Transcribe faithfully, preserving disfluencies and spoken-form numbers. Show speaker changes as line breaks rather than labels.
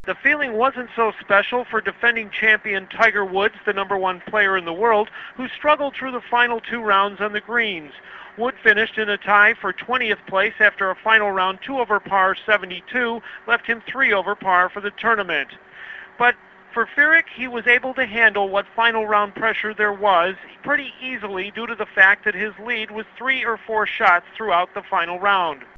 The feeling wasn't so special for defending champion Tiger Woods, the number one player in the world, who struggled through the final two rounds on the greens. Wood finished in a tie for twentieth place after a final round two over par seventy-two left him three over par for the tournament. But for Furyk, he was able to handle what final round pressure there was pretty easily due to the fact that his lead was three or four shots throughout the final round.